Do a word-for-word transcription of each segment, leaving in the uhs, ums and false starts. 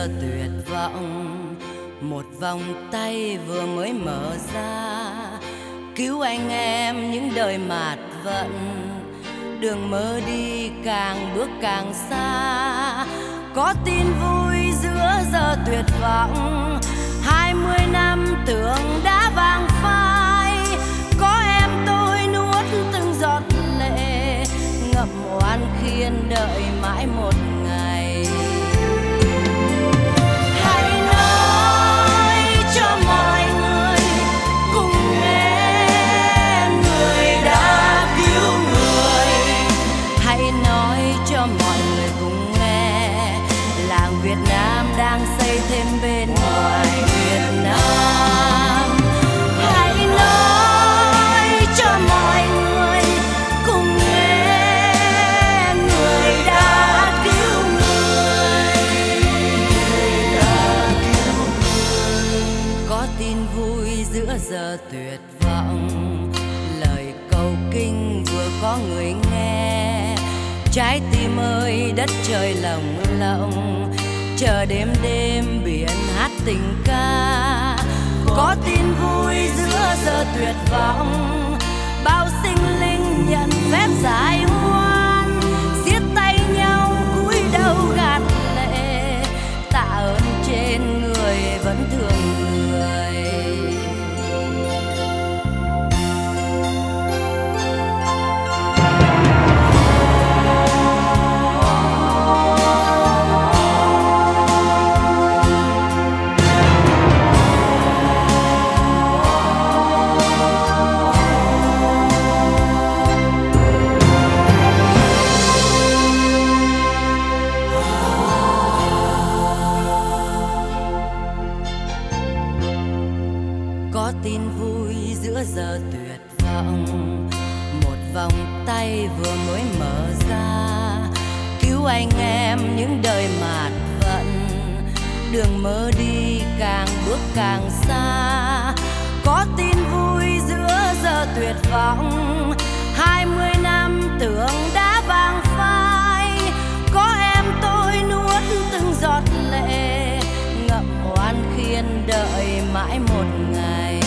giờ tuyệt vọng, một vòng tay vừa mới mở ra, cứu anh em những đời mạt vận. Đường mơ đi càng bước càng xa, có tin vui giữa giờ tuyệt vọng. Hai mươi năm tưởng đã vàng phai, có em tôi nuốt từng giọt lệ, ngậm oan khiên đợi mãi một ngày. Hãy nói cho mọi người cùng nghe, người đã cứu người. Hãy nói cho mọi người cùng nghe, làng Việt Nam đang xây thêm bên ngoài Việt Nam. Hãy nói cho mọi người cùng nghe, người đã cứu người. Người đã cứu người. Có tin vui giữa giờ tuyệt vọng, lời cầu kinh vừa có người nghe. Trái tim ơi đất trời lồng lộng, chờ đêm đêm biển hát tình ca. Có tin vui giữa giờ tuyệt vọng, bao sinh linh nhận phép giải oan, siết tay nhau cúi đầu gạt lệ, tạ ơn trên người vẫn thương người. Có tin vui giữa giờ tuyệt vọng, một vòng tay vừa mới mở ra, cứu anh em những đời mạt vận. Đường mơ đi càng bước càng xa, có tin vui giữa giờ tuyệt vọng. Hai mươi năm tưởng đã vàng phai, có em tôi nuốt từng giọt lệ, ngậm oan khiên đợi mãi một ngày.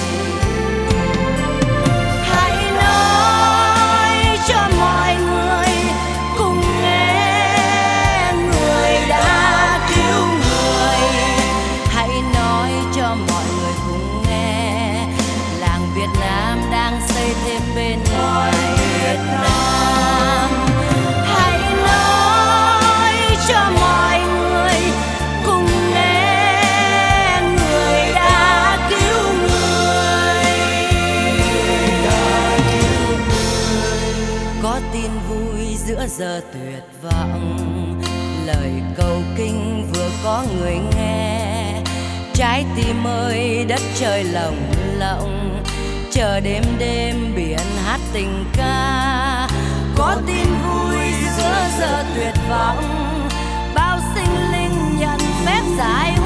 Hãy nói cho mọi người cùng nghe, người đã cứu người. Hãy nói cho mọi người cùng nghe, làng Việt Nam đang xây thêm bên ngoài Việt Nam. Hãy nói cho mọi người cùng nghe, người đã cứu người. Người đã cứu người. Có tin vui giữa giờ tuyệt vọng, lời cầu kinh vừa có người nghe. Trái tim ơi đất trời lồng lộng, chờ đêm đêm biển hát tình ca. Có tin vui giữa giờ tuyệt vọng, bao sinh linh nhận phép giải